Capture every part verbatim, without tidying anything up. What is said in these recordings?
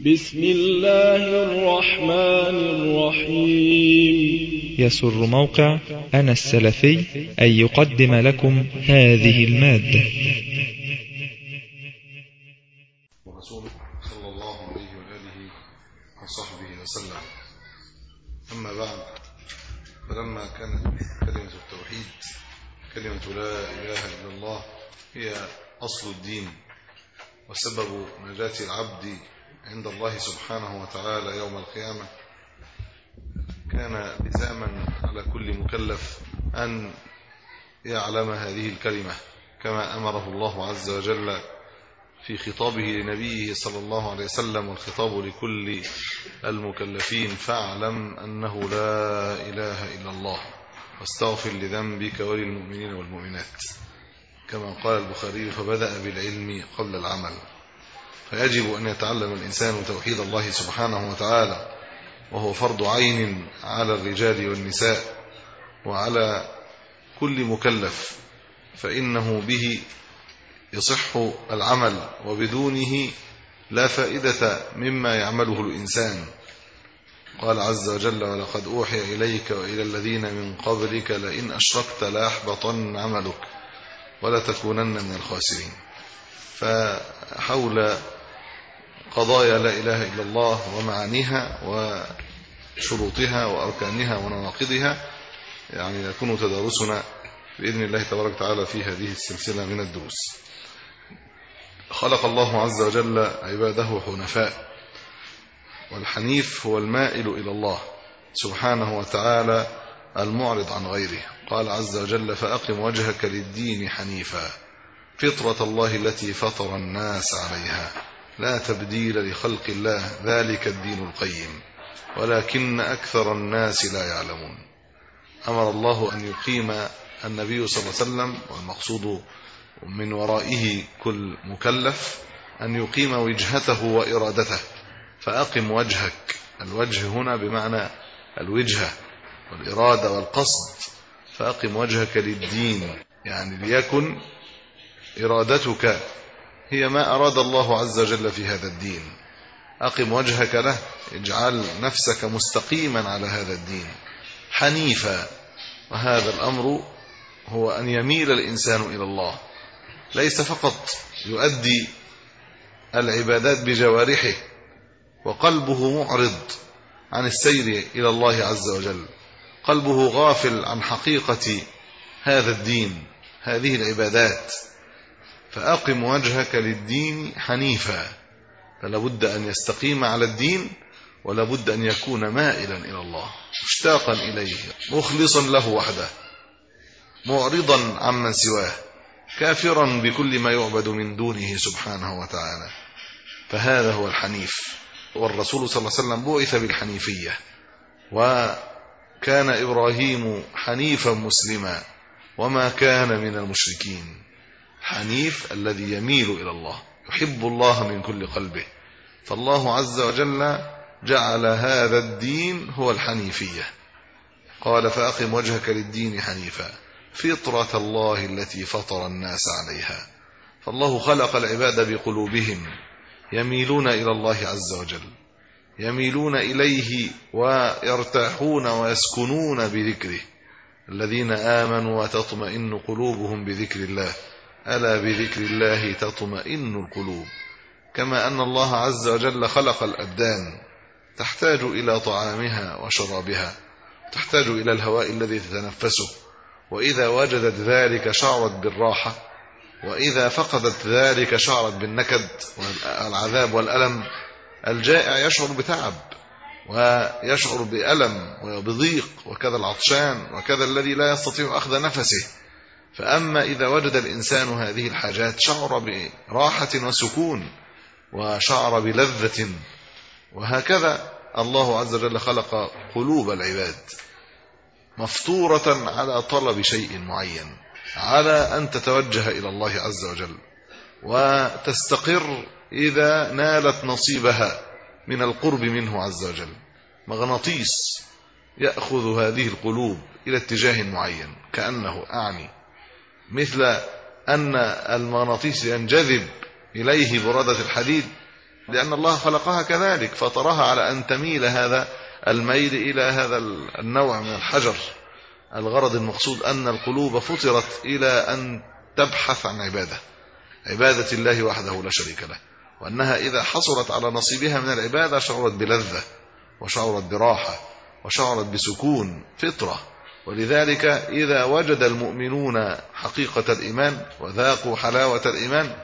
بسم الله الرحمن الرحيم. يسر موقع أنا السلفي أن يقدم لكم هذه المادة. ورسوله صلى الله عليه وآله وصحبه وسلم. أما بعد، فلما كانت كلمة التوحيد كلمة لا إله إلا الله هي أصل الدين وسبب نجاة العبد عند الله سبحانه وتعالى يوم القيامة، كان لزاما على كل مكلف أن يعلم هذه الكلمة كما أمره الله عز وجل في خطابه لنبيه صلى الله عليه وسلم، والخطاب لكل المكلفين: فاعلم أنه لا إله إلا الله واستغفر لذنبك وللمؤمنين والمؤمنات، كما قال البخاري: فبدأ بالعلم قبل العمل. فيجب أن يتعلم الإنسان توحيد الله سبحانه وتعالى، وهو فرض عين على الرجال والنساء وعلى كل مكلف، فإنه به يصح العمل، وبدونه لا فائدة مما يعمله الإنسان. قال عز وجل: ولقد أوحي إليك وإلى الذين من قبلك لئن أشركت ليحبطن عملك ولتكونن من الخاسرين. فحول قضايا لا إله إلا الله ومعانيها وشروطها وأركانها ونواقضها يعني يكون تدارسنا بإذن الله تبارك وتعالى في هذه السلسلة من الدروس. خلق الله عز وجل عباده حنفاء، والحنيف هو المائل إلى الله سبحانه وتعالى المعرض عن غيره. قال عز وجل: فأقم وجهك للدين حنيفا فطرة الله التي فطر الناس عليها لا تبديل لخلق الله ذلك الدين القيم ولكن أكثر الناس لا يعلمون. أمر الله أن يقيم النبي صلى الله عليه وسلم، والمقصود من ورائه كل مكلف، أن يقيم وجهته وإرادته. فأقم وجهك، الوجه هنا بمعنى الوجهة والإرادة والقصد. فأقم وجهك للدين، يعني ليكن إرادتك هي ما أراد الله عز وجل في هذا الدين. أقم وجهك له، اجعل نفسك مستقيما على هذا الدين حنيفا. وهذا الأمر هو أن يميل الإنسان إلى الله، ليس فقط يؤدي العبادات بجوارحه وقلبه معرض عن السير إلى الله عز وجل، قلبه غافل عن حقيقة هذا الدين، هذه العبادات. فأقم وجهك للدين حنيفا، فلا بد أن يستقيم على الدين، ولا بد أن يكون مائلا إلى الله، مشتاقا إليه، مخلصا له وحده، معرضا عمن سواه، كافرا بكل ما يعبد من دونه سبحانه وتعالى. فهذا هو الحنيف. والرسول صلى الله عليه وسلم بعث بالحنيفية، وكان إبراهيم حنيفا مسلما وما كان من المشركين. حنيف الذي يميل إلى الله، يحب الله من كل قلبه. فالله عز وجل جعل هذا الدين هو الحنيفية. قال: فأقم وجهك للدين حنيفا فطرة الله التي فطر الناس عليها. فالله خلق العباد بقلوبهم يميلون إلى الله عز وجل، يميلون إليه ويرتاحون ويسكنون بذكره. الذين آمنوا وتطمئن قلوبهم بذكر الله، ألا بذكر الله تطمئن القلوب. كما أن الله عز وجل خلق الأبدان تحتاج إلى طعامها وشرابها، تحتاج إلى الهواء الذي تتنفسه، وإذا وجدت ذلك شعرت بالراحة، وإذا فقدت ذلك شعرت بالنكد والعذاب والألم. الجائع يشعر بتعب ويشعر بألم وبضيق، وكذا العطشان، وكذا الذي لا يستطيع أخذ نفسه. فأما إذا وجد الإنسان هذه الحاجات شعر براحة وسكون وشعر بلذة. وهكذا الله عز وجل خلق قلوب العباد مفطورة على طلب شيء معين، على أن تتوجه إلى الله عز وجل وتستقر إذا نالت نصيبها من القرب منه عز وجل. مغناطيس يأخذ هذه القلوب إلى اتجاه معين، كأنه أعني مثل أن المغناطيس ينجذب إليه برادة الحديد، لأن الله خلقها كذلك، فطرها على أن تميل هذا الميل إلى هذا النوع من الحجر. الغرض المقصود أن القلوب فطرت إلى أن تبحث عن عبادة عبادة الله وحده لا شريك له، وأنها إذا حصلت على نصيبها من العبادة شعرت بلذة وشعرت براحة وشعرت بسكون فطرة. ولذلك إذا وجد المؤمنون حقيقة الإيمان وذاقوا حلاوة الإيمان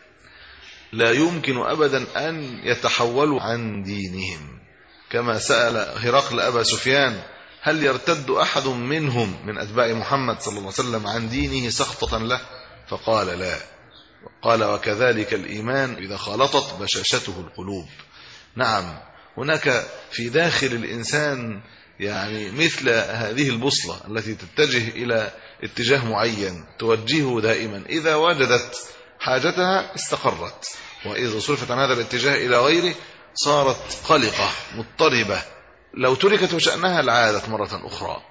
لا يمكن أبدا أن يتحولوا عن دينهم، كما سأل هرقل أبا سفيان: هل يرتد أحد منهم من أتباع محمد صلى الله عليه وسلم عن دينه سخطة له؟ فقال: لا. قال: وكذلك الإيمان إذا خالطت بشاشته القلوب. نعم، هناك في داخل الإنسان يعني مثل هذه البوصلة التي تتجه إلى اتجاه معين توجهه دائما، إذا وجدت حاجتها استقرت، وإذا صرفت عن هذا الاتجاه إلى غيره صارت قلقة مضطربة. لو تركت وشأنها لعادت مرة أخرى،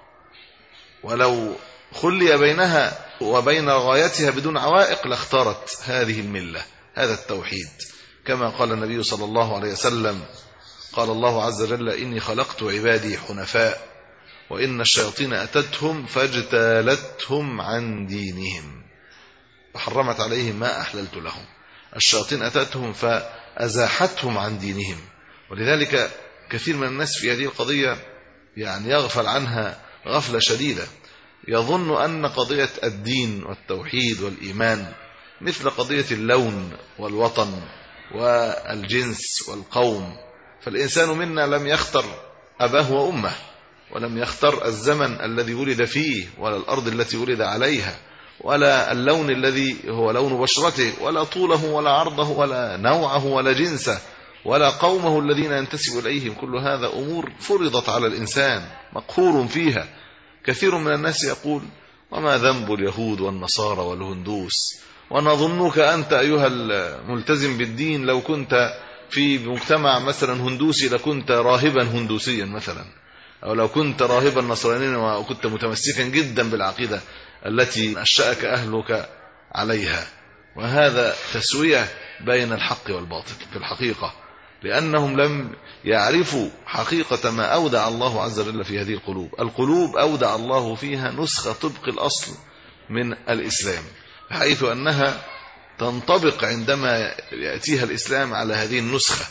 ولو خلي بينها وبين غايتها بدون عوائق لاختارت هذه الملة، هذا التوحيد. كما قال النبي صلى الله عليه وسلم: قال الله عز وجل: إني خلقت عبادي حنفاء وإن الشياطين أتتهم فاجتالتهم عن دينهم وحرمت عليهم ما أحللت لهم. الشياطين أتتهم فأزاحتهم عن دينهم. ولذلك كثير من الناس في هذه القضية يعني يغفل عنها غفلة شديدة، يظن أن قضية الدين والتوحيد والإيمان مثل قضية اللون والوطن والجنس والقوم. فالإنسان منا لم يختر أباه وأمه، ولم يختر الزمن الذي ولد فيه، ولا الأرض التي ولد عليها، ولا اللون الذي هو لون بشرته، ولا طوله ولا عرضه ولا نوعه ولا جنسه، ولا قومه الذين ينتسب إليهم. كل هذا أمور فرضت على الإنسان مقهور فيها. كثير من الناس يقول: وما ذنب اليهود والنصارى والهندوس؟ ونظنك أنت أيها الملتزم بالدين لو كنت في مجتمع مثلا هندوسي لكنت راهبا هندوسيا مثلا، أو لو كنت راهبا نصرانيا وكنت متمسكا جدا بالعقيدة التي نشأك أهلك عليها. وهذا تسوية بين الحق والباطل في الحقيقة، لأنهم لم يعرفوا حقيقة ما أودع الله عز وجل في هذه القلوب. القلوب أودع الله فيها نسخة طبق الأصل من الإسلام، بحيث أنها تنطبق عندما يأتيها الإسلام على هذه النسخة.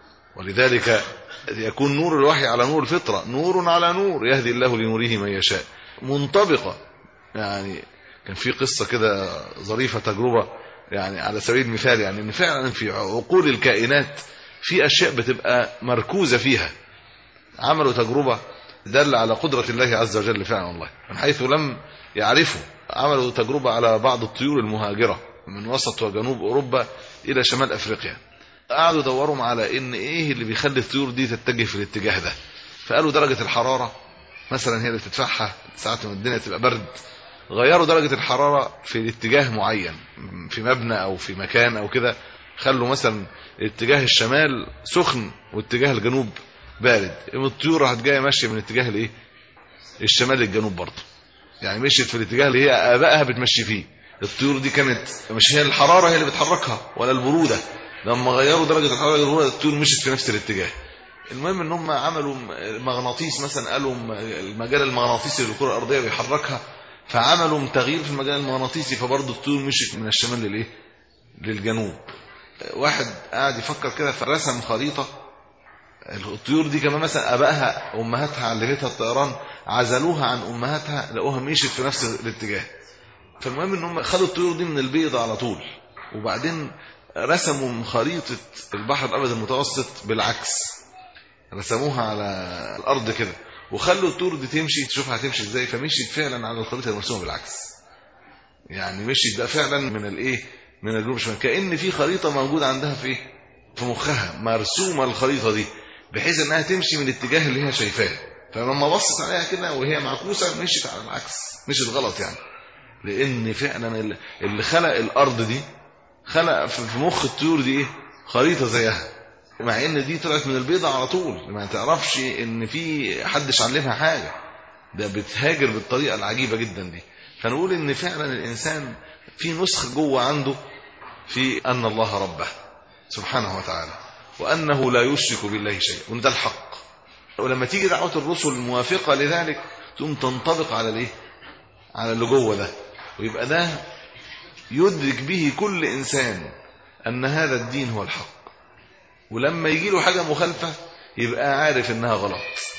ولذلك يكون نور الوحي على نور الفطرة، نور على نور يهدي الله لنوره من يشاء، منطبقة. يعني كان في قصة كده ظريفة، تجربة يعني على سبيل المثال، يعني إن فعلا في عقول الكائنات في أشياء بتبقى مركوزة فيها. عملوا تجربة دل على قدرة الله عز وجل فعلا والله، من حيث لم يعرفوا. عملوا تجربة على بعض الطيور المهاجرة من وسط وجنوب أوروبا إلى شمال أفريقيا. قعدوا يدوروا على إن إيه اللي بيخلي الطيور دي تتجه في الاتجاه ده. فقالوا درجة الحرارة مثلا هي اللي بتدفعها ساعات من الدنيا تبقى برد. غيروا درجة الحرارة في الاتجاه معين في مبنى أو في مكان أو كده، خلوا مثلا اتجاه الشمال سخن واتجاه الجنوب بارد. الطيور راحت جايه ماشيه من اتجاه الايه الشمال للجنوب برضه، يعني مشيت في الاتجاه اللي هي ابائها بتمشي فيه. الطيور دي كانت مش هي الحراره هي اللي بتحركها ولا البروده، لما غيروا درجه الحراره للبروده الطيور مشيت في نفس الاتجاه. المهم ان هم عملوا مغناطيس مثلا، قالوا المجال المغناطيسي للكره الارضيه بيحركها، فعملوا تغيير في المجال المغناطيسي فبرضه الطيور مشيت من الشمال للايه للجنوب. واحد قاعد يفكر كده فرسم خريطة. الطيور دي كمان مثلا أبائها أمهاتها علمتها الطيران، عزلوها عن أمهاتها لقوها مشيت في نفس الاتجاه. فالمهم إنهم خدوا الطيور دي من البيضة على طول، وبعدين رسموا خريطة البحر الأبيض المتوسط بالعكس، رسموها على الأرض كده وخلوا الطيور دي تمشي تشوفها هتمشي إزاي. فمشيت فعلا على الخريطة المرسومة بالعكس، يعني مشيت بقى فعلا من الإيه من الجنوب الشمال، كأن في خريطة موجودة عندها في في مخها مرسومة الخريطة دي بحيث انها تمشي من الاتجاه اللي هي شايفاه. فلما بصت عليها كده وهي معكوسة مشيت على العكس، مشيت غلط يعني. لان فعلا اللي خلق الارض دي خلق في مخ الطيور دي ايه خريطة زيها، مع ان دي طلعت من البيضة على طول، ما تعرفش ان في حدش علمها حاجة، ده بتهاجر بالطريقة العجيبة جدا دي. فنقول ان فعلا الانسان في نسخ جوه عنده في أن الله ربه سبحانه وتعالى. وأنه لا يشرك بالله شيئا، وإن ده الحق. ولما تيجي دعوة الرسل الموافقة لذلك تقوم تنطبق على الايه؟ على اللي جوه ده، ويبقى ده يدرك به كل إنسان أن هذا الدين هو الحق. ولما يجي له حاجة مخالفة يبقى عارف إنها غلط،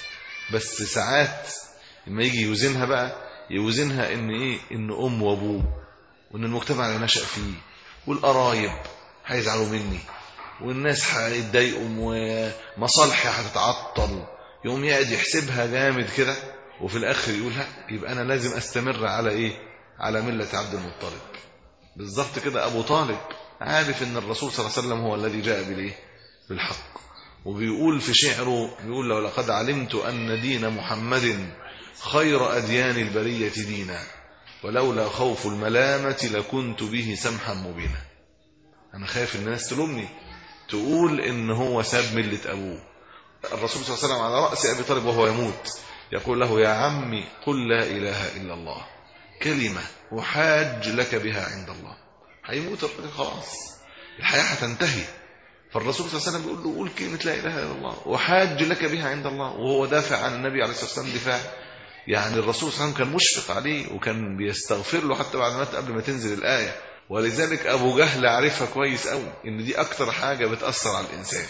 بس ساعات لما يجي يوزنها بقى يوزنها إن إيه؟ إن أم وأبوه، وإن المجتمع اللي نشأ فيه، والقرايب هيزعلوا مني، والناس هيتضايقوا، ومصالحي هتتعطل، يقوم يقعد يحسبها جامد كده، وفي الآخر يقولها يبقى أنا لازم أستمر على إيه؟ على ملة عبد المطلب. بالضبط كده أبو طالب عارف إن الرسول صلى الله عليه وسلم هو الذي جاء بالإيه؟ بالحق. وبيقول في شعره، بيقول لو لقد علمت أن دين محمد خير أديان البرية دينا، ولولا خوف الملامة لكنت به سمحا مبينا. أنا خايف الناس تلومني، تقول إن هو ساب ملة أبوه. الرسول صلى الله عليه وسلم على رأس أبي طالب وهو يموت يقول له يا عمي قل لا إله إلا الله كلمة أحاج لك بها عند الله. هيموت الرجل خلاص، الحياة هتنتهي، فالرسول صلى الله عليه وسلم بيقول له قول كلمة لا إله إلا الله أحاج لك بها عند الله، وهو دافع عن النبي عليه الصلاة والسلام دفاع. يعني الرسول صلى الله عليه وسلم كان مشفق عليه، وكان بيستغفر له حتى بعد ما قبل ما تنزل الآية. ولذلك أبو جهل عرفها كويس قوي إن دي أكتر حاجة بتأثر على الإنسان.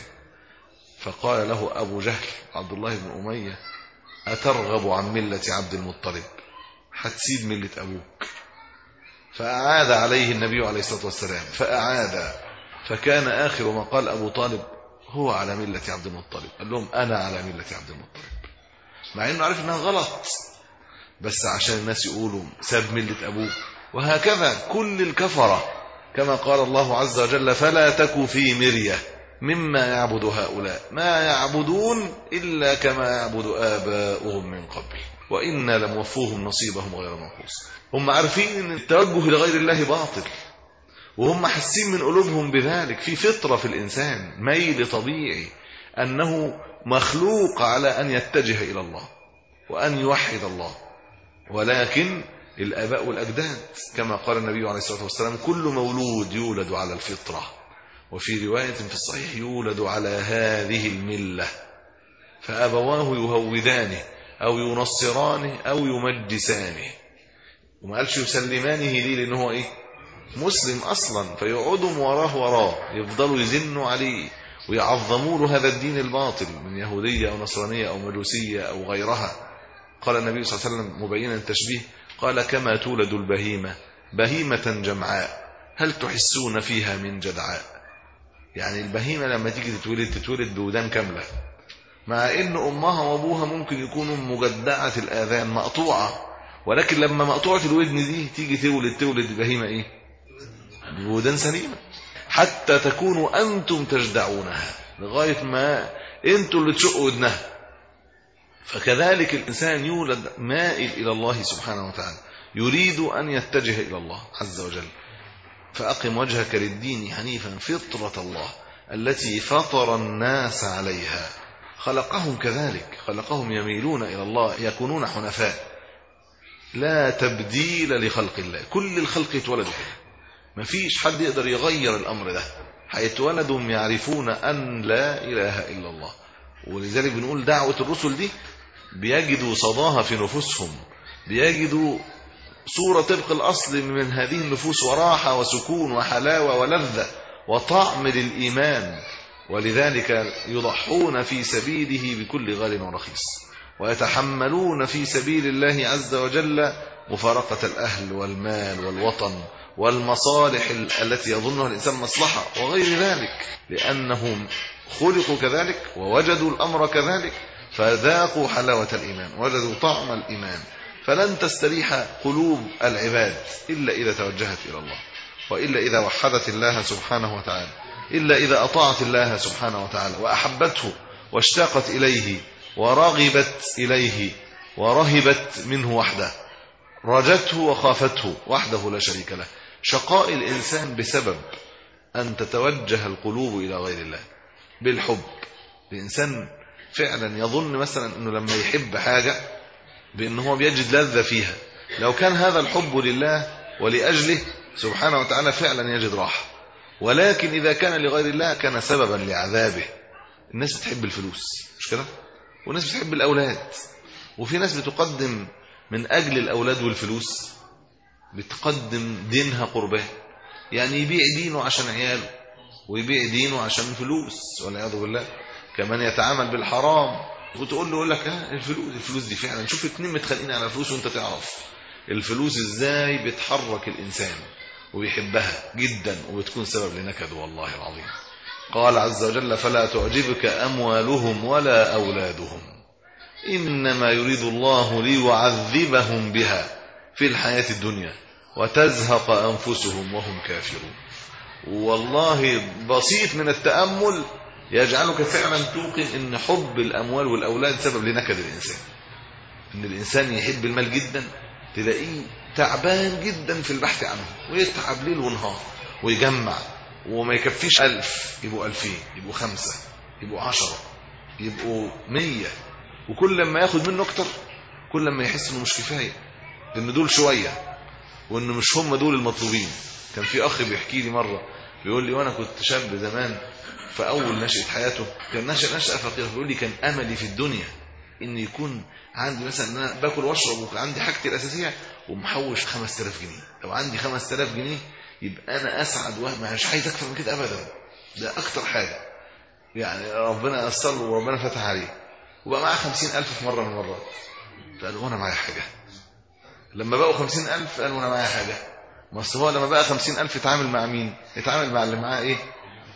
فقال له أبو جهل عبد الله بن أمية أترغب عن ملة عبد المطلب؟ هتسيب ملة أبوك؟ فأعاد عليه النبي عليه الصلاة والسلام فأعاد، فكان آخر ما قال أبو طالب هو على ملة عبد المطلب. قال لهم أنا على ملة عبد المطلب، مع أنه عارف أنها غلط، بس عشان الناس يقولوا ساب ملة أبوه. وهكذا كل الكفرة كما قال الله عز وجل فلا تك في مرية مما يعبد هؤلاء ما يعبدون إلا كما يعبد آباؤهم من قبل وإنا لموفوهم نصيبهم غير منقوص. هم عارفين أن التوجه لغير الله باطل، وهم حاسين من قلوبهم بذلك. في فطرة في الإنسان، ميل طبيعي أنه مخلوق على أن يتجه إلى الله وأن يوحد الله، ولكن الآباء والأجداد كما قال النبي عليه الصلاة والسلام كل مولود يولد على الفطرة، وفي رواية في الصحيح يولد على هذه الملة، فأبواه يهودانه أو ينصرانه أو يمجسانه. وما قالش يسلمانه ليه لأنه هو إيه؟ مسلم أصلا، فيقعدوا وراه وراه يفضلوا يزنوا عليه ويعظموا له هذا الدين الباطل من يهودية أو نصرانية أو مجوسية أو غيرها. قال النبي صلى الله عليه وسلم مبينا التشبيه قال كما تولد البهيمة بهيمة جمعاء هل تحسون فيها من جدعاء. يعني البهيمة لما تيجي تتولد تتولد بودان كاملة، مع ان امها وابوها ممكن يكونوا مجدعة الاذان مقطوعة، ولكن لما مقطوعة الودن دي تيجي تولد تولد بهيمة ايه؟ بودان سليمة، حتى تكونوا انتم تجدعونها لغاية ما انتم اللي تشقوا ودنها. فكذلك الانسان يولد مائل الى الله سبحانه وتعالى، يريد ان يتجه الى الله عز وجل. فأقم وجهك للدين حنيفا فطرة الله التي فطر الناس عليها. خلقهم كذلك، خلقهم يميلون إلى الله يكونون حنفاء، لا تبديل لخلق الله. كل الخلق يتولدوا كده، مفيش حد يقدر يغير الأمر ده، هيتولدوا يعرفون أن لا إله إلا الله. ولذلك بنقول دعوة الرسل دي بيجدوا صداها في نفوسهم، بيجدوا صورة طبق الأصل من هذه النفوس وراحة وسكون وحلاوة ولذة وطعم للإيمان، ولذلك يضحون في سبيله بكل غال ورخيص، ويتحملون في سبيل الله عز وجل مفارقة الأهل والمال والوطن والمصالح التي يظنها الإنسان مصلحة وغير ذلك، لأنهم خلقوا كذلك ووجدوا الأمر كذلك، فذاقوا حلاوة الإيمان، وجدوا طعم الإيمان. فلن تستريح قلوب العباد إلا إذا توجهت إلى الله، وإلا إذا وحدت الله سبحانه وتعالى، إلا إذا أطاعت الله سبحانه وتعالى وأحبته واشتاقت إليه ورغبت إليه ورهبت منه وحده، رجته وخافته وحده لا شريك له. شقاء الإنسان بسبب أن تتوجه القلوب إلى غير الله بالحب. الإنسان فعلا يظن مثلا أنه لما يحب حاجة بأنه هو بيجد لذة فيها، لو كان هذا الحب لله ولأجله سبحانه وتعالى فعلا يجد راحة. ولكن إذا كان لغير الله كان سببا لعذابه. الناس بتحب الفلوس مش كده، والناس بتحب الأولاد، وفي ناس بتقدم من أجل الأولاد والفلوس بتقدم دينها قربان، يعني يبيع دينه عشان عياله ويبيع دينه عشان فلوس والعياذ بالله. كمان يتعامل بالحرام وتقول له يقول لك ها الفلوس الفلوس دي فعلا. شوف اتنين متخانقين على الفلوس وانت تعرف الفلوس ازاي بتحرك الإنسان وبيحبها جدا وبتكون سبب لنكده والله العظيم. قال عز وجل فلا تعجبك أموالهم ولا أولادهم إنما يريد الله ليعذبهم بها في الحياة الدنيا وتزهق أنفسهم وهم كافرون. والله بسيط من التأمل يجعلك فعلا توقن ان حب الأموال والأولاد سبب لنكد الإنسان. ان الإنسان يحب المال جدا تلاقيه تعبان جدا في البحث عنه ويتعب ليل ونهار ويجمع وما يكفيش ألف يبقوا ألفين يبقوا خمسة يبقوا عشرة يبقوا مية، وكل لما ياخد منه اكتر كل لما يحس انه مش كفاية، ان دول شوية وان مش هم دول المطلوبين. كان في اخ بيحكي لي مرة بيقول لي وانا كنت شاب زمان في اول نشأة حياته كان نشأ نشأة فقيرة، بيقول لي كان املي في الدنيا ان يكون عندي مثلا ان انا باكل واشرب وعندي حاجتي الاساسيه ومحوش خمسة آلاف جنيه. لو عندي خمسة آلاف جنيه يبقى انا اسعد ومش عايز اكتر من كده ابدا، ده اكتر حاجه يعني ربنا يسر له وربنا فتح عليه. وبقى معاه خمسين ألف في مره من المرات فقال وانا معايا حاجه. لما بقوا خمسين ألف قال وانا معايا حاجه. ما هو لما بقى خمسين ألف يتعامل مع مين؟ يتعامل مع اللي معاه ايه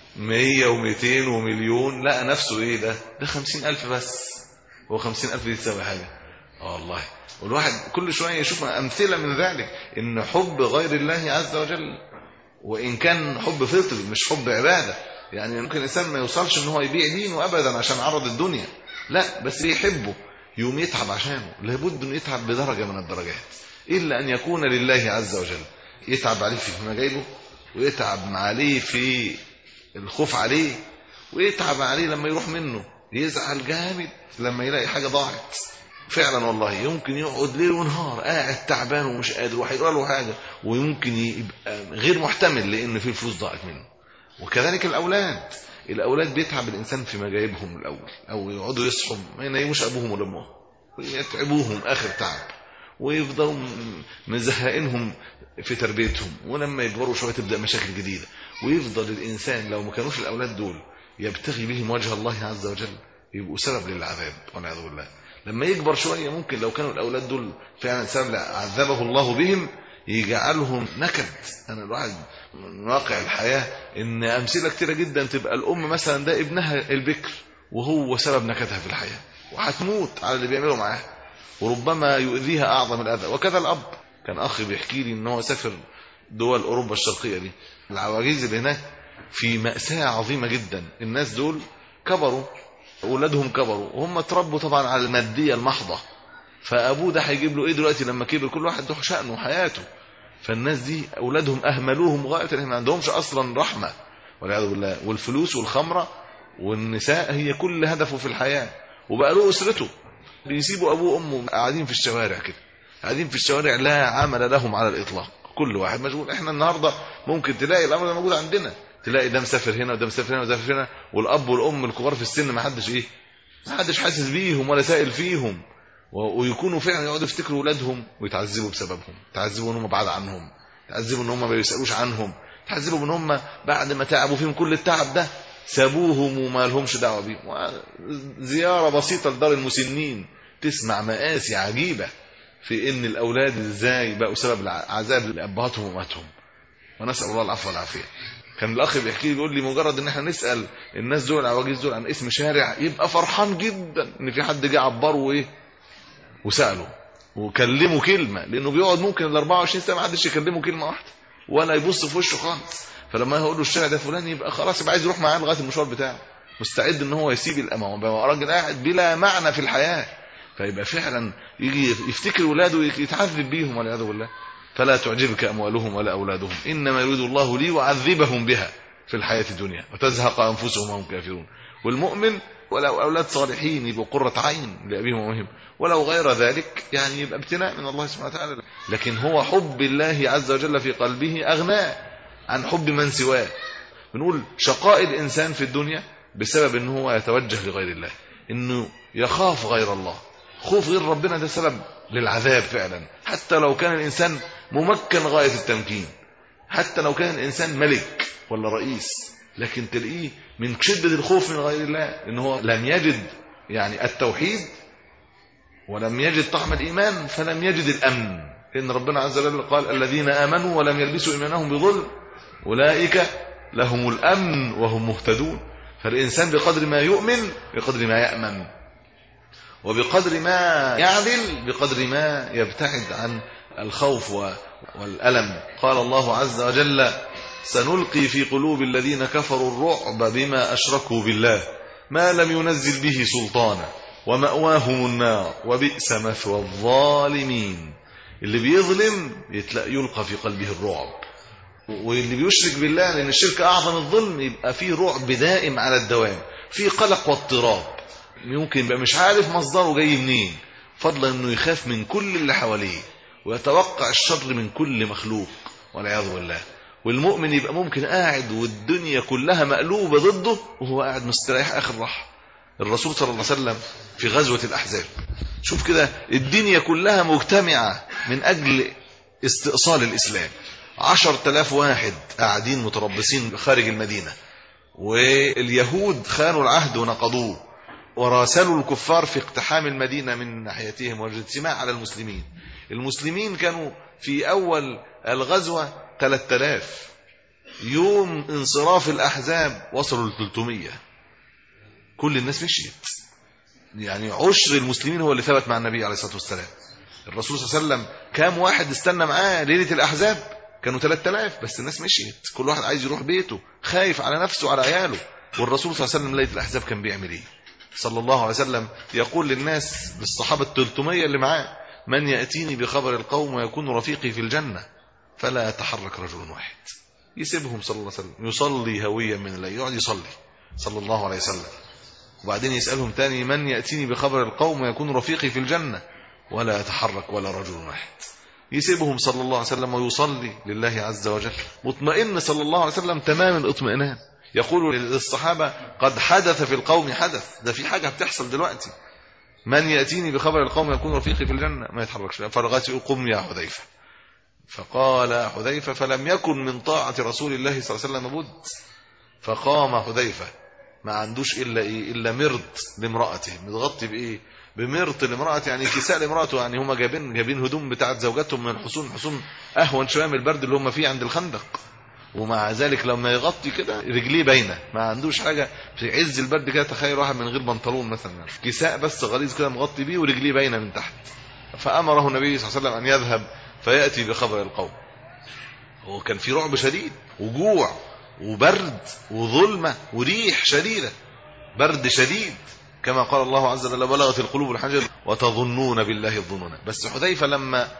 مية ومئتين ومليون، لقى نفسه ايه ده ده خمسين ألف بس. هو خمسين ألف دي تساوي حاجه؟ اه والله. والواحد كل شويه يشوف امثله من ذلك ان حب غير الله عز وجل وان كان حب فطري مش حب عباده، يعني ممكن الانسان ما يوصلش ان هو يبيع دينه ابدا عشان عرض الدنيا، لا بس يحبه يوم يتعب عشانه، لابد انه يتعب بدرجه من الدرجات الا ان يكون لله عز وجل، يتعب عليه في مجايبه ويتعب عليه في الخوف عليه ويتعب عليه لما يروح منه، يزعل جامد لما يلاقي حاجه ضاعت. فعلا والله يمكن يقعد ليل ونهار قاعد تعبان ومش قادر وهيقرا له حاجه ويمكن يبقى غير محتمل لان في فلوس ضاعت منه. وكذلك الاولاد الاولاد بيتعب الانسان في مجايبهم الاول، او يقعدوا يصحوا ما ينيموش ابوهم ولا امهم ويتعبوهم اخر تعب ويفضلوا مزهقينهم في تربيتهم، ولما يكبروا شويه تبدا مشاكل جديده، ويفضل الانسان لو ما كانوش الاولاد دول يبتغي بهم وجه الله عز وجل يبقوا سبب للعذاب والعياذ بالله. لما يكبر شويه ممكن لو كانوا الاولاد دول فعلا سبب عذبه الله بهم يجعلهم نكد. انا الواحد من واقع الحياه ان امثله كتيره جدا تبقى الام مثلا ده ابنها البكر وهو سبب نكدها في الحياه وهتموت على اللي بيعمله معاها وربما يؤذيها اعظم الاذى. وكذا الاب. كان اخي بيحكي لي ان هو سافر دول اوروبا الشرقيه دي، العواجيز اللي هناك في مأساة عظيمه جدا. الناس دول كبروا اولادهم كبروا وهم اتربوا طبعا على الماديه المحضه، فابوه ده هيجيب له ايه دلوقتي لما كبر؟ كل واحد له شأنه وحياته. فالناس دي اولادهم اهملوهم غايه ما عندهمش اصلا رحمه والعياذ بالله، والفلوس والخمره والنساء هي كل هدفه في الحياه، وبقى له اسرته بيسيبوا ابوه وامه قاعدين في الشوارع كده، قاعدين في الشوارع لا عمل لهم على الاطلاق، كل واحد مشغول. احنا النهارده ممكن تلاقي الامر ده موجود عندنا، تلاقي ده مسافر هنا وده مسافر هنا وده مسافر هنا، والاب والام الكبار في السن ما حدش ايه ما حدش حاسس بيهم ولا سائل فيهم، ويكونوا فعلا يقعدوا يفتكروا اولادهم ويتعذبوا بسببهم، يتعذبوا ان هم بعاد عنهم، يتعذبوا ان هم ما بيسالوش عنهم، يتعذبوا ان هم بعد ما تعبوا فيهم كل التعب ده سابوهم وما لهمش دعوه بيهم. زياره بسيطه لدار المسنين تسمع مآسي عجيبه في ان الاولاد ازاي بقوا سبب عذاب لابهاتهم وامهاتهم، ونسال الله العفو والعافيه. كان الاخ بيحكي لي بيقول لي مجرد ان احنا نسال الناس دول العواجيز دول عن اسم شارع يبقى فرحان جدا ان في حد جه عبره وايه وساله وكلمه كلمه، لانه بيقعد ممكن ال أربعة وعشرين سنه ما حدش يكلمه كلمه واحده ولا يبص في وشه خالص. فلما يقول له الشارع ده فلان يبقى خلاص يبقى عايز يروح معاه لغايه المشوار بتاعه، مستعد ان هو يسيب الامام، هو راجل قاعد بلا معنى في الحياه، فيبقى فعلا يجي يفتكر ولاده يتعذب بيهم والعياذ بالله. فلا تعجبك اموالهم ولا اولادهم انما يريد الله ليعذبهم بها في الحياه الدنيا وتزهق انفسهم وهم كافرون. والمؤمن ولو اولاد صالحين يبقوا قرة عين لابيهم وامهم، ولو غير ذلك يعني يبقى ابتلاء من الله سبحانه وتعالى. لكن هو حب الله عز وجل في قلبه اغناه عن حب من سواه، بنقول شقاء الإنسان في الدنيا بسبب أنه هو يتوجه لغير الله، أنه يخاف غير الله. خوف غير ربنا ده سبب للعذاب فعلا، حتى لو كان الإنسان ممكن غاية التمكين، حتى لو كان الإنسان ملك ولا رئيس، لكن تلاقيه من شدة الخوف من غير الله أنه هو لم يجد يعني التوحيد ولم يجد طعم الإيمان فلم يجد الأمن. إن ربنا عز وجل قال الذين آمنوا ولم يلبسوا إيمانهم بظلم أولئك لهم الأمن وهم مهتدون. فالإنسان بقدر ما يؤمن بقدر ما يأمن، وبقدر ما يعدل بقدر ما يبتعد عن الخوف والألم. قال الله عز وجل سنلقي في قلوب الذين كفروا الرعب بما أشركوا بالله ما لم ينزل به سلطانا ومأواهم النار وبئس مثوى الظالمين. اللي بيظلم يلقى في قلبه الرعب، واللي بيشرك بالله، لأن الشرك أعظم الظلم، يبقى فيه رعب دائم على الدوام، فيه قلق واضطراب، ممكن يبقى مش عارف مصدره جاي منين، فضلا انه يخاف من كل اللي حواليه ويتوقع الشر من كل مخلوق والعياذ بالله. والمؤمن يبقى ممكن قاعد والدنيا كلها مقلوبة ضده وهو قاعد مستريح آخر راحة. الرسول صلى الله عليه وسلم في غزوة الأحزاب، شوف كده الدنيا كلها مجتمعة من أجل استئصال الإسلام، عشر تلاف واحد قاعدين متربصين خارج المدينة، واليهود خانوا العهد ونقضوه، وراسلوا الكفار في اقتحام المدينة من ناحيتهم والاجتماع على المسلمين. المسلمين كانوا في أول الغزوة ثلاثة آلاف، يوم انصراف الأحزاب وصلوا ل ثلاثمية. كل الناس مشيت، يعني عشر المسلمين هو اللي ثبت مع النبي عليه الصلاة والسلام. الرسول صلى الله عليه وسلم كام واحد استنى معاه ليلة الأحزاب؟ كانوا ثلاثة آلاف، بس الناس مشيت، كل واحد عايز يروح بيته، خايف على نفسه وعلى عياله. والرسول صلى الله عليه وسلم ليلة الأحزاب كان بيعمل ايه؟ صلى الله عليه وسلم يقول للناس، للصحابة الثلاثمية اللي معاه: من يأتيني بخبر القوم ويكون رفيقي في الجنة فلا يتحرك رجل واحد. يسيبهم صلى الله عليه وسلم يصلي هويا من الليل، يقعد يصلي صلى الله عليه وسلم، وبعدين يسألهم تاني: من يأتيني بخبر القوم ويكون رفيقي في الجنة ولا يتحرك ولا رجل واحد. يسيبهم صلى الله عليه وسلم ويصلي لله عز وجل مطمئن صلى الله عليه وسلم تمام الاطمئنان. يقول للصحابة: قد حدث في القوم حدث، ده في حاجة بتحصل دلوقتي. من يأتيني بخبر القوم يكون رفيقي في الجنة، ما يتحركش. فرغت: قم يا حذيفة. فقال حذيفة: فلم يكن من طاعة رسول الله صلى الله عليه وسلم بد. فقام حذيفة، ما عندوش إلا إيه؟ إلا مرض لامرأته، متغطي بإيه؟ بمرط لامرأته، يعني كساء لامرأته، يعني هما جايبين جايبين هدوم بتاعت زوجاتهم من الحصون، حصون أهون شوية من البرد اللي هم فيه عند الخندق، ومع ذلك لما يغطي كده رجليه باينه، ما عندوش حاجه في عز البرد كده. تخيل واحد من غير بنطلون مثلا، كساء بس غليظ كده مغطي بيه ورجليه باينه من تحت. فامره النبي صلى الله عليه وسلم ان يذهب فياتي بخبر القوم. هو كان في رعب شديد وجوع وبرد وظلمه وريح شديده، برد شديد، كما قال الله عز وجل: بلغت القلوب الحنجر وتظنون بالله الظنون. بس حذيفه لما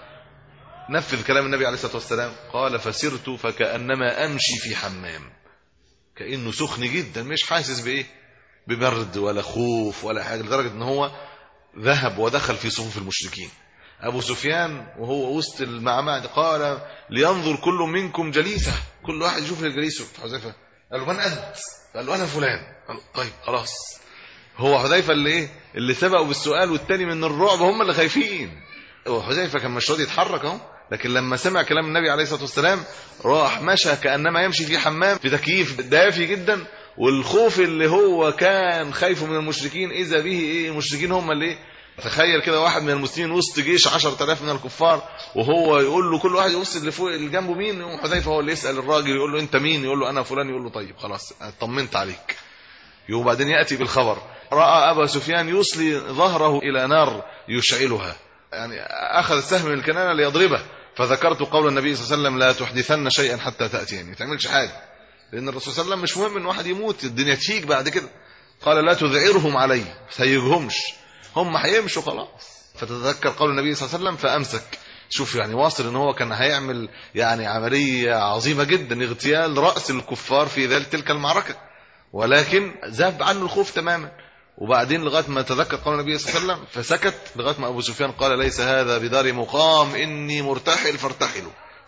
نفذ كلام النبي عليه الصلاة والسلام قال: فسرت فكأنما أمشي في حمام، كأنه سخن جدا، مش حاسس بإيه؟ ببرد ولا خوف ولا حاجة، لدرجة أنه هو ذهب ودخل في صفوف المشركين. أبو سفيان وهو وسط المعمعة قال: لينظر كل منكم جليسه، كل واحد يشوف الجليس. حذيفة قال له: من أنت؟ قال له: أنا فلان. قال له: طيب خلاص. هو حذيفة اللي إيه؟ اللي سبقوا بالسؤال، والتاني من الرعب هم اللي خايفين. وحذيفة كان مش راضي يتحرك اهو، لكن لما سمع كلام النبي عليه الصلاة والسلام راح مشى كأنما يمشي في حمام في تكييف دافي جدا. والخوف اللي هو كان خايفه من المشركين إذا به إيه؟ المشركين هم اللي إيه؟ تخيل كده واحد من المسلمين وسط جيش عشرة آلاف من الكفار، وهو يقول له كل واحد يبص اللي فوق اللي جنبه مين، يقوم حذيفة هو اللي يسأل الراجل يقول له: أنت مين؟ يقول له: أنا فلان. يقول له: طيب خلاص اطمنت عليك. يوم بعدين يأتي بالخبر: رأى أبا سفيان يصلي ظهره إلى نار يشعلها، يعني أخذ السهم من الكنانة ليضربه. فذكرت قول النبي صلى الله عليه وسلم: لا تحدثن شيئا حتى تأتيني، ما تعملش حاجة، لأن الرسول صلى الله عليه وسلم مش مهم إن واحد يموت، الدنيا تيجي بعد كده. قال: لا تذعرهم علي، سيجهمش، هم هيمشوا خلاص. فتذكر قول النبي صلى الله عليه وسلم فأمسك. شوف يعني واصل إن هو كان هيعمل يعني عملية عظيمة جدا، اغتيال رأس الكفار في ذلك تلك المعركة، ولكن ذهب عنه الخوف تماما. وبعدين لغايه ما تذكر قول النبي صلى الله عليه وسلم فسكت، لغايه ما ابو سفيان قال: ليس هذا بدار مقام، اني مرتحل فارتحلوا.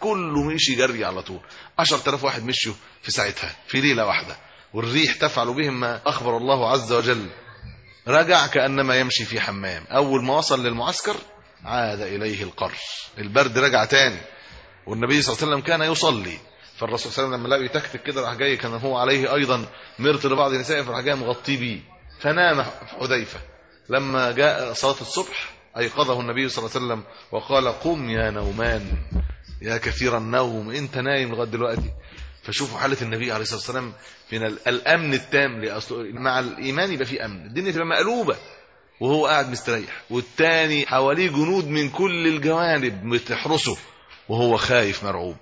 كله مشي جري على طول. عشرة آلاف واحد مشوا في ساعتها في ليلة واحدة، والريح تفعل بهم ما أخبر الله عز وجل. رجع كأنما يمشي في حمام. أول ما وصل للمعسكر عاد إليه القر، البرد رجع تاني. والنبي صلى الله عليه وسلم كان يصلي، فالرسول صلى الله عليه وسلم لما لقى يتكتك كده راح جاي، كان هو عليه أيضا مرط لبعض نسائه، فراح جاي مغطيه بيه، فنام حذيفة. لما جاء صلاة الصبح أيقظه النبي صلى الله عليه وسلم وقال: قم يا نومان يا كثير النوم، انت نايم لغايه دلوقتي. فشوفوا حاله النبي عليه الصلاه والسلام من الامن التام. مع الايمان يبقى في امن، الدنيا تبقى مقلوبه وهو قاعد مستريح، والتاني حواليه جنود من كل الجوانب بتحرسه وهو خايف مرعوب.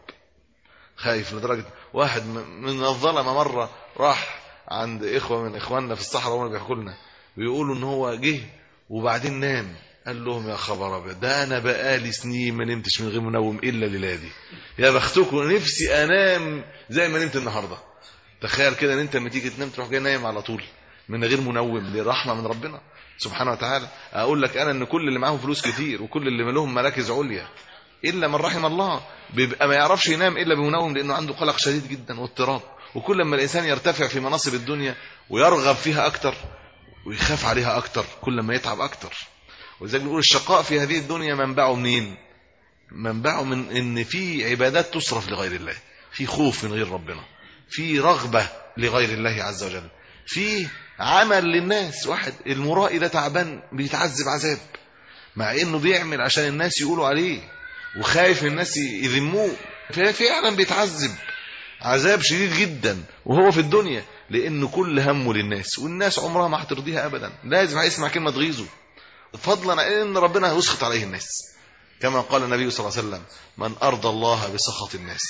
خايف لدرجه واحد من الظلمه مره راح عند اخوه من اخواننا في الصحراء وهم بيحكوا لنا، بيقولوا ان هو جه وبعدين نام. قال لهم: يا خبر ابيض، ده انا بقالي سنين ما نمتش من غير منوم الا الليله دي، يا بختكم، نفسي انام زي ما نمت النهارده. تخيل كده ان انت لما تيجي تنام تروح جاي نايم على طول من غير منوم، دي رحمه من ربنا سبحانه وتعالى. اقول لك انا ان كل اللي معاهم فلوس كتير وكل اللي لهم مراكز عليا الا من رحم الله بيبقى ما يعرفش ينام الا بمنوم، لانه عنده قلق شديد جدا واضطراب. وكل ما الانسان يرتفع في مناصب الدنيا ويرغب فيها اكتر ويخاف عليها اكتر كل ما يتعب اكتر. ولذلك بنقول الشقاء في هذه الدنيا منبعه منين؟ منبعه من ان في عبادات تصرف لغير الله، في خوف من غير ربنا، في رغبة لغير الله عز وجل، في عمل للناس. واحد المرائي ده تعبان بيتعذب عذاب مع انه بيعمل عشان الناس يقولوا عليه وخايف الناس يذموه، فعلا بيتعذب عذاب شديد جدا وهو في الدنيا، لانه كل همه للناس، والناس عمرها ما هترضيها ابدا، لازم هيسمع كلمة تغيظه، فضلا عن ان ربنا يسخط عليه الناس. كما قال النبي صلى الله عليه وسلم: من ارضى الله بسخط الناس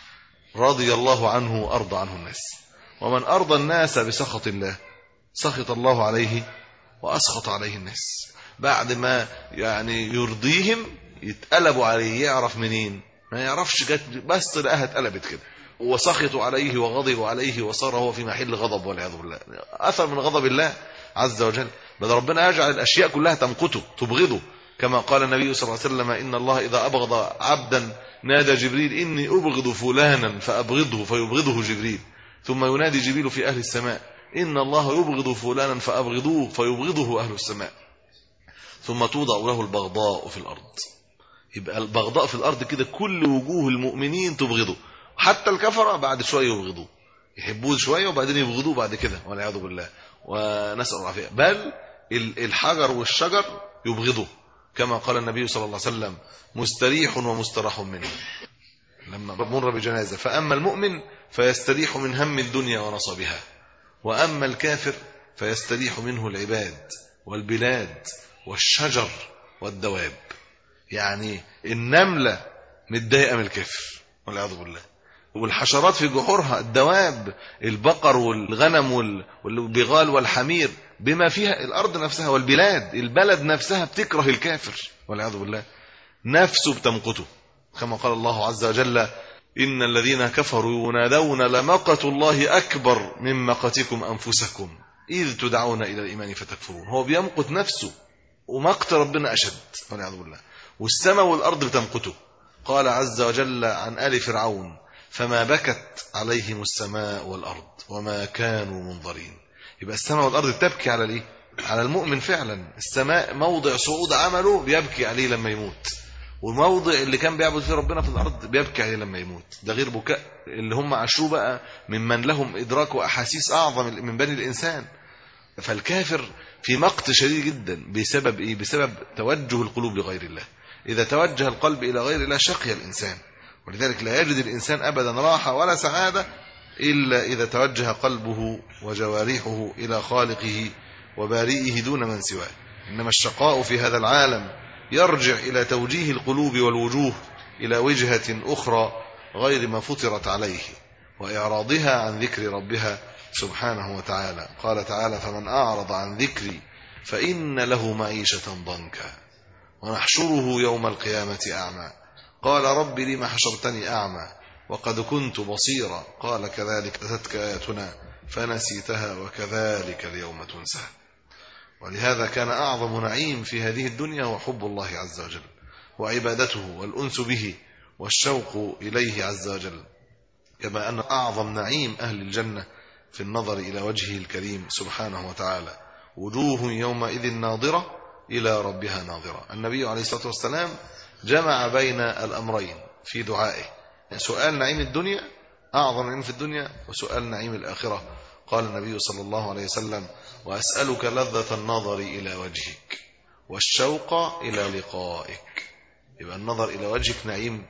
رضي الله عنه وارضى عنه الناس، ومن ارضى الناس بسخط الله سخط الله عليه واسخط عليه الناس. بعد ما يعني يرضيهم يتقلبوا عليه، يعرف منين؟ ما يعرفش، جت بس لقاها اتقلبت كده، وسخطوا عليه وغضبوا عليه وصار هو في محل غضب والعياذ بالله. اثر من غضب الله عز وجل، بل ربنا يجعل الاشياء كلها تمقته تبغضه، كما قال النبي صلى الله عليه وسلم: ان الله اذا ابغض عبدا نادى جبريل: اني ابغض فلانا فابغضه فيبغضه جبريل. ثم ينادي جبريل في اهل السماء: ان الله يبغض فلانا فابغضوه فيبغضه اهل السماء. ثم توضع له البغضاء في الارض. يبقى البغضاء في الارض كده، كل وجوه المؤمنين تبغضه، حتى الكفره بعد شويه يبغضوه، يحبوه شويه وبعدين يبغضوه بعد كده والعياذ بالله، ونسال العافيه. بل الحجر والشجر يبغضه، كما قال النبي صلى الله عليه وسلم: مستريح ومستراح منه. لما مر بجنازه: فاما المؤمن فيستريح من هم الدنيا ونصبها، واما الكافر فيستريح منه العباد والبلاد والشجر والدواب. يعني النمله متضايقه من الكافر والعياذ بالله، والحشرات في جحورها، الدواب، البقر والغنم والبغال والحمير بما فيها الارض نفسها، والبلاد، البلد نفسها بتكره الكافر والعياذ بالله، نفسه بتمقته، كما قال الله عز وجل: ان الذين كفروا ينادون لمقت الله اكبر من مقتكم انفسكم اذ تدعون الى الايمان فتكفرون. هو بيمقت نفسه، ومقت ربنا اشد والعياذ بالله، والسماء والارض بتمقته. قال عز وجل عن آل فرعون: فما بكت عليهم السماء والارض وما كانوا منظرين. يبقى السماء والارض بتبكي على الايه؟ على المؤمن فعلا. السماء موضع صعود عمله بيبكي عليه لما يموت، والموضع اللي كان بيعبد فيه ربنا في الارض بيبكي عليه لما يموت. ده غير بكاء اللي هم عاشوه بقى ممن لهم ادراك واحاسيس اعظم من بني الانسان. فالكافر في مقت شديد جدا بسبب ايه؟ بسبب توجه القلوب لغير الله. اذا توجه القلب الى غير الله شقي الانسان، ولذلك لا يجد الانسان ابدا راحه ولا سعاده الا اذا توجه قلبه وجوارحه الى خالقه وبارئه دون من سواه. انما الشقاء في هذا العالم يرجع الى توجيه القلوب والوجوه الى وجهه اخرى غير ما فطرت عليه، واعراضها عن ذكر ربها سبحانه وتعالى. قال تعالى: فمن اعرض عن ذكري فان له معيشه ضنكا ونحشره يوم القيامه اعمى قال رب لم حشرتني اعمى وقد كنت بصيرا قال كذلك اتتك اياتنا فنسيتها وكذلك اليوم تنسى. ولهذا كان أعظم نعيم في هذه الدنيا هو حب الله عز وجل وعبادته والأنس به والشوق إليه عز وجل، كما أن أعظم نعيم أهل الجنة في النظر إلى وجهه الكريم سبحانه وتعالى. وجوه يومئذ ناظرة إلى ربها ناظرة. النبي عليه الصلاة والسلام جمع بين الأمرين في دعائه، سؤال نعيم الدنيا أعظم نعيم في الدنيا وسؤال نعيم الآخرة. قال النبي صلى الله عليه وسلم: وأسألك لذة النظر إلى وجهك والشوق إلى لقائك. يبقى النظر إلى وجهك نعيم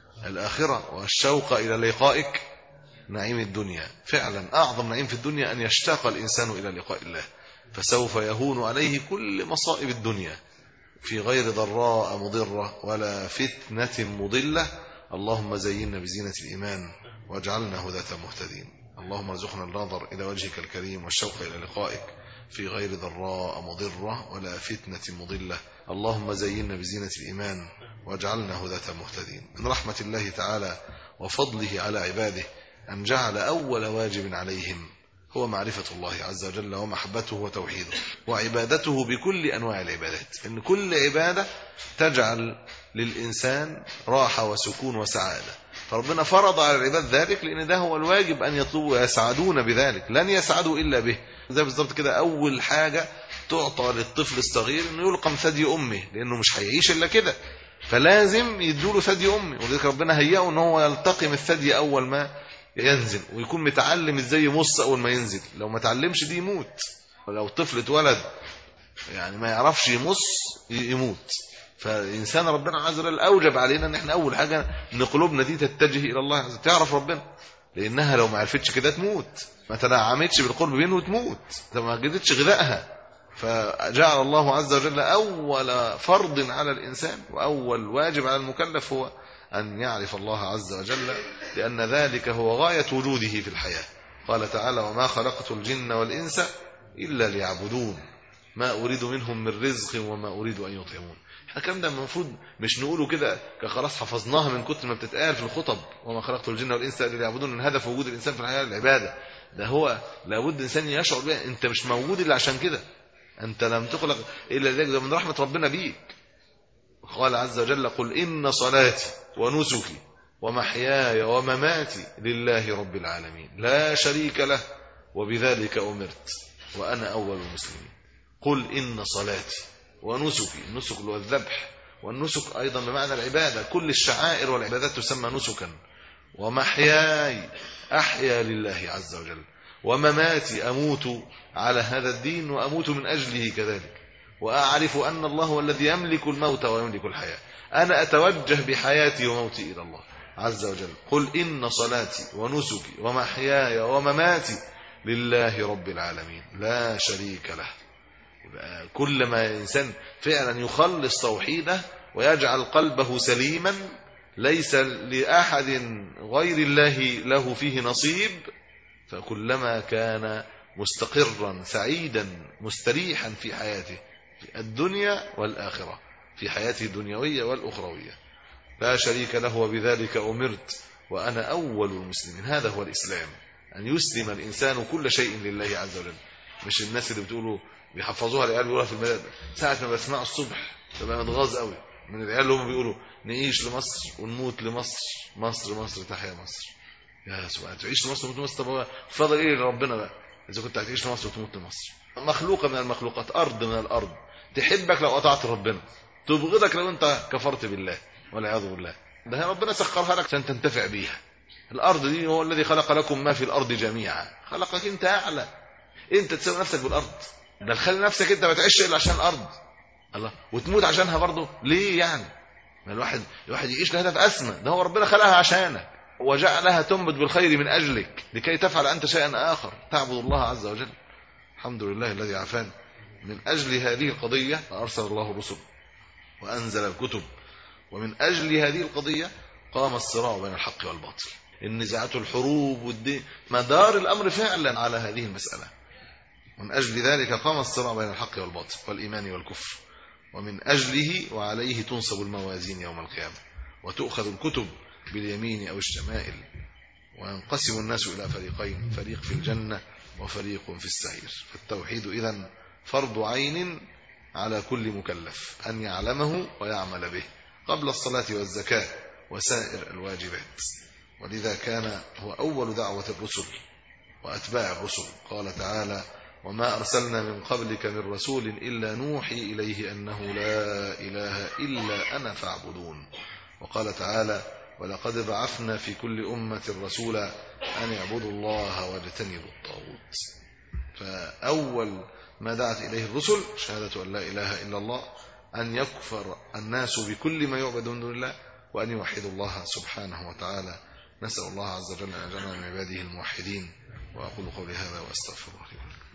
الآخرة، والشوق إلى لقائك نعيم الدنيا. فعلا أعظم نعيم في الدنيا أن يشتاق الإنسان إلى لقاء الله، فسوف يهون عليه كل مصائب الدنيا في غير ضراء مضرة ولا فتنة مضلة. اللهم زينا بزينة الإيمان واجعلنا هداة مهتدين. اللهم ارزقنا النظر إلى وجهك الكريم والشوق إلى لقائك في غير ضراء مضرة ولا فتنة مضلة. اللهم زينا بزينة الإيمان واجعلنا هداة مهتدين. من رحمة الله تعالى وفضله على عباده أن جعل أول واجب عليهم هو معرفة الله عز وجل ومحبته وتوحيده وعبادته بكل أنواع العبادات، إن كل عبادة تجعل للإنسان راحة وسكون وسعادة، فربنا فرض على العباد ذلك لأن ده هو الواجب أن يطلبوا يسعدون بذلك، لن يسعدوا إلا به. زي بالضبط كده أول حاجة تعطى للطفل الصغير إنه يلقم ثدي أمه، لأنه مش هيعيش إلا كده، فلازم يدوله ثدي أمه. ولذلك ربنا هيئه إن هو يلتقم الثدي أول ما ينزل، ويكون متعلم ازاي يمص اول ما ينزل. لو ما تعلمش دي يموت. ولو طفل اتولد يعني ما يعرفش يمص يموت. فالانسان ربنا عز وجل اوجب علينا ان احنا اول حاجه ان قلوبنا دي تتجه الى الله عز وجل، تعرف ربنا، لانها لو ما عرفتش كده تموت، ما تنعمتش بالقرب منه تموت، ما جدتش غذائها. فجعل الله عز وجل اول فرض على الانسان واول واجب على المكلف هو أن يعرف الله عز وجل، لأن ذلك هو غاية وجوده في الحياة. قال تعالى: وما خلقت الجن والإنس إلا ليعبدون ما أريد منهم من رزق وما أريد أن يطعمون. احنا الكلام ده المفروض مش نقوله كده كخلاص حفظناها من كتر ما بتتقال في الخطب، وما خلقت الجن والإنس إلا ليعبدون، ان هدف وجود الإنسان في الحياة العبادة. ده هو لابد الإنسان يشعر بها، أنت مش موجود إلا عشان كده، أنت لم تخلق إلا ذلك، ده من رحمة ربنا بيك. قال عز وجل: قل إن صلاتي ونسكي ومحياي ومماتي لله رب العالمين لا شريك له وبذلك أمرت وأنا أول المسلمين. قل إن صلاتي ونسكي، النسك اللي هو الذبح، والنسك أيضا بمعنى العبادة، كل الشعائر والعبادات تسمى نسكا. ومحياي، أحيا لله عز وجل، ومماتي، أموت على هذا الدين وأموت من أجله كذلك، وأعرف أن الله هو الذي يملك الموت ويملك الحياة، أنا أتوجه بحياتي وموتي إلى الله عز وجل. قل إن صلاتي ونسكي ومحياي ومماتي لله رب العالمين لا شريك له. كل ما الإنسان فعلا يخلص توحيده ويجعل قلبه سليما ليس لأحد غير الله له فيه نصيب، فكلما كان مستقرا سعيدا مستريحا في حياته في الدنيا والآخرة، في حياته الدنيوية والأخروية. لا شريك له وبذلك أمرت وأنا أول المسلمين. هذا هو الإسلام، أن يسلم الإنسان كل شيء لله عز وجل. مش الناس اللي بتقولوا بيحفظوها العيال بيقولوها في المدارس، ساعة ما بسمعوا الصبح تبقى متغاظ قوي من العيال اللي هم بيقولوا نعيش لمصر ونموت لمصر، مصر مصر تحيا مصر. يا سبحان، تعيش لمصر وتموت لمصر، طب فضل ايه لربنا بقى اذا كنت هتعيش لمصر وتموت لمصر؟ مخلوقه من المخلوقات، ارض من الارض، تحبك لو قطعت ربنا، تبغضك لو انت كفرت بالله والعياذ بالله. ده ربنا سخرها لك عشان تنتفع بيها. الارض دي هو الذي خلق لكم ما في الارض جميعا، خلقك انت اعلى، انت تساوي نفسك بالارض، بل خلي نفسك انت ما تعيش الا عشان الارض الله، وتموت عشانها برضه ليه يعني؟ ما الواحد الواحد يعيش لهدف اسمى، ده هو ربنا خلقها عشانك وجعلها تنبت بالخير من اجلك لكي تفعل انت شيئا اخر تعبد الله عز وجل. الحمد لله الذي عافانا. من اجل هذه القضيه ارسل الله الرسل وانزل الكتب، ومن اجل هذه القضيه قام الصراع بين الحق والباطل، النزاعات الحروب والدين، مدار الامر فعلا على هذه المساله. من اجل ذلك قام الصراع بين الحق والباطل والإيمان والكفر، ومن أجله وعليه تنصب الموازين يوم القيامة، وتؤخذ الكتب باليمين أو الشمائل، وينقسم الناس إلى فريقين، فريق في الجنة وفريق في السعير. فالتوحيد إذن فرض عين على كل مكلف أن يعلمه ويعمل به قبل الصلاة والزكاة وسائر الواجبات. ولذا كان هو أول دعوة الرسل وأتباع الرسل. قال تعالى: وما أرسلنا من قبلك من رسول إلا نوحي إليه أنه لا إله إلا أنا فاعبدون. وقال تعالى: ولقد بعثنا في كل أمة رسولا أن يعبدوا الله واجتنبوا الطاغوت. فأول ما دعت إليه الرسل شهادة أن لا إله إلا الله، أن يكفر الناس بكل ما يعبد من دون الله، وأن يوحدوا الله سبحانه وتعالى. نسأل الله عز وجل أن يجعلنا من عباده الموحدين. وأقول قولي هذا وأستغفر الله لي ولكم.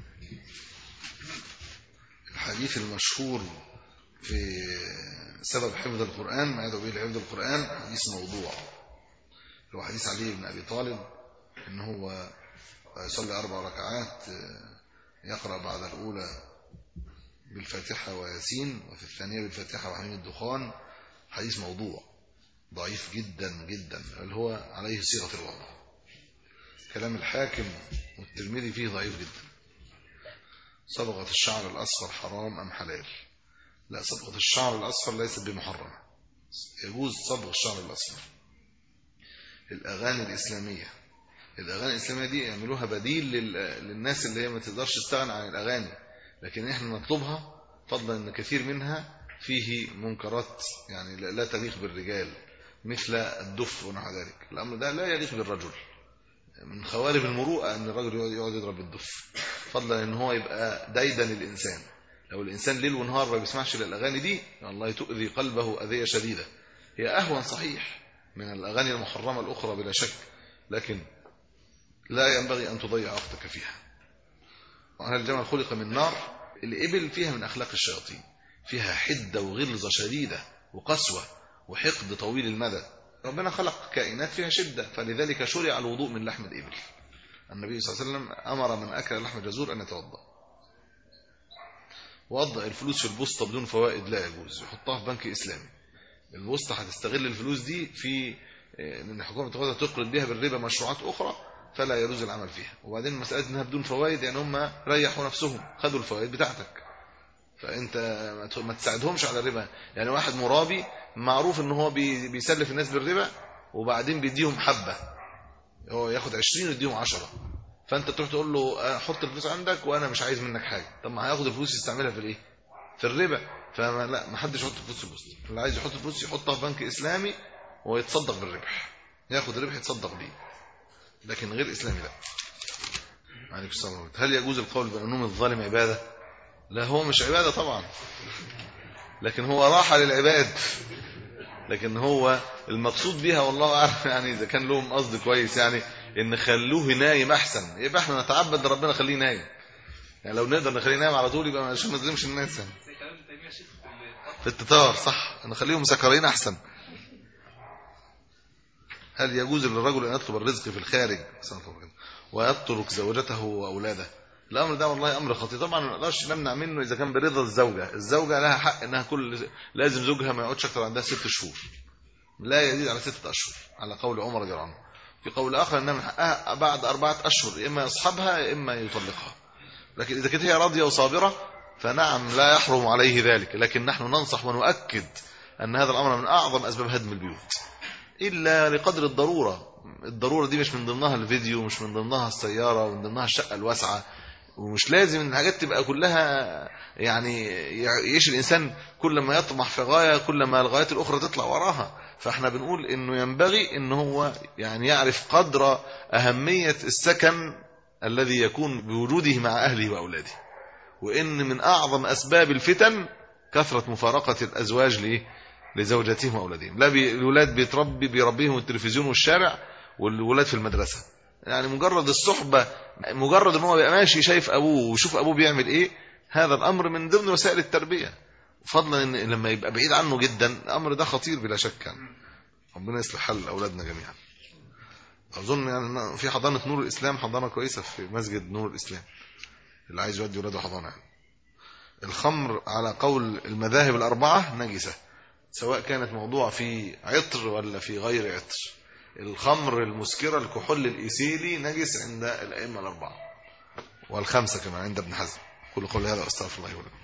الحديث المشهور في سبب حفظ القرآن، ما يدعو به لحفظ القرآن، حديث موضوع. هو حديث علي بن أبي طالب إن هو يصلي أربع ركعات، يقرأ بعد الأولى بالفاتحة وياسين، وفي الثانية بالفاتحة وحميد الدخان. حديث موضوع ضعيف جدا جدا، اللي هو عليه صيغة الوضع. كلام الحاكم والترمذي فيه ضعيف جدا. صبغة الشعر الأصفر حرام أم حلال؟ لا، صبغة الشعر الأصفر ليست بمحرمة، يجوز صبغ الشعر الأصفر. الأغاني الإسلامية، الأغاني الإسلامية دي يعملوها بديل للناس اللي هي ما تقدرش تستغنى عن الأغاني، لكن احنا نطلبها فضلا ان كثير منها فيه منكرات يعني لا تليق بالرجال، مثل الدف ونحو ذلك. الأمر ده لا يليق بالرجل، من خوارب المروءة أن الرجل يقعد يضرب الدف، فضلا ان هو يبقى دايدا للإنسان. لو الإنسان ليل ونهار ما بيسمعش للأغاني دي، الله تؤذي قلبه أذية شديدة. هي أهون صحيح من الأغاني المحرمة الأخرى بلا شك، لكن لا ينبغي أن تضيع وقتك فيها. وأن الجمل خلق من نار. الإبل فيها من أخلاق الشياطين، فيها حدة وغلظة شديدة وقسوة وحقد طويل المدى. ربنا خلق كائنات فيها شدة، فلذلك شرع الوضوء من لحم الإبل. النبي صلى الله عليه وسلم أمر من أكل لحم الجزور أن يتوضأ. وضع الفلوس في البوسطة بدون فوائد لا يجوز، يحطها في بنك إسلامي. البوسطة هتستغل الفلوس دي في ان الحكومة تاخدها تقرض بها بالربا مشروعات أخرى، فلا يجوز العمل فيها. وبعدين مسألة انها بدون فوائد، يعني هم ريحوا نفسهم، خدوا الفوائد بتاعتك، فانت ما تساعدهمش على الربا. يعني واحد مرابي معروف ان هو بيسلف الناس بالربا، وبعدين بيديهم حبة، هو ياخد عشرين ويديهم عشرة، فانت تروح تقول له حط الفلوس عندك وانا مش عايز منك حاجة. طب ما هياخد الفلوس يستعملها في الايه؟ في الربا. فما لا، ما حدش يحط فلوس في البوسطة. اللي عايز يحط فلوس يحطها في بنك اسلامي ويتصدق بالربح، ياخد ربح يتصدق بيه، لكن غير اسلامي لا. عليكم السلام. هل يجوز القول بأنه الظالم عبادة؟ لا، هو مش عبادة طبعا، لكن هو راحة للعباد، لكن هو المقصود بها والله أعلم. يعني إذا كان لهم قصد كويس، يعني إن خلوه نايم أحسن، يبقى إحنا نتعبد ربنا خليه نايم. يعني لو نقدر نخليه نايم على طول يبقى عشان ما نظلمش الناس. يعني في التتار صح، نخليهم مسكرين أحسن. هل يجوز للرجل أن يطلب الرزق في الخارج ويترك زوجته وأولاده؟ الأمر ده والله أمر خطير طبعا، ما نقدرش نمنع منه إذا كان برضا الزوجة. الزوجة لها حق إنها كل لازم زوجها ما يقعدش أكثر عندها ست شهور، لا يزيد على ستة أشهر، على قول عمر رضي الله عنه. في قول آخر إنها من حقها بعد أربعة أشهر إما يصحبها إما يطلقها. لكن إذا كانت هي راضية وصابرة فنعم لا يحرم عليه ذلك، لكن نحن ننصح ونؤكد أن هذا الأمر من أعظم أسباب هدم البيوت، إلا لقدر الضرورة. الضرورة دي مش من ضمنها الفيديو، مش من ضمنها السيارة، ومن ضمنها الشقة الواسعة. ومش لازم ان الحاجات تبقى كلها يعني يعيش الإنسان كل ما يطمح في غاية كل ما الغايات الأخرى تطلع وراها. فاحنا بنقول انه ينبغي ان هو يعني يعرف قدر أهمية السكن الذي يكون بوجوده مع أهله وأولاده، وإن من أعظم أسباب الفتن كثرة مفارقة الأزواج ليه لزوجاتهم وأولادهم. لا، الولاد بيتربي بيربيهم التلفزيون والشارع، والولاد في المدرسة. يعني مجرد الصحبة، مجرد ان هو بيبقى ماشي شايف ابوه ويشوف ابوه بيعمل ايه، هذا الامر من ضمن وسائل التربية، فضلا ان لما يبقى بعيد عنه جدا الامر ده خطير بلا شك. يعني ربنا يصلح حال اولادنا جميعا. اظن يعني في حضانة نور الاسلام، حضانة كويسة في مسجد نور الاسلام، اللي عايز يودي ولاده حضانة. يعني الخمر على قول المذاهب الاربعة نجسة، سواء كانت موضوع في عطر ولا في غير عطر. الخمر المسكرة الكحول الإيثيلي نجس عند الأئمة الأربعة والخمسة كمان عند ابن حزم. كل قول هذا أستغفر الله ولكم.